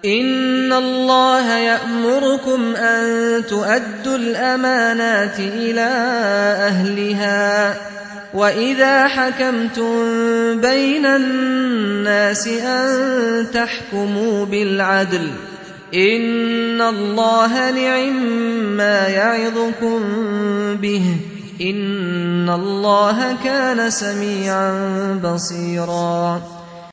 إن الله يأمركم أن تؤدوا الأمانات إلى أهلها وإذا حكمتم بين الناس أن تحكموا بالعدل إن الله نعما يعظكم به إن الله كان سميعا بصيرا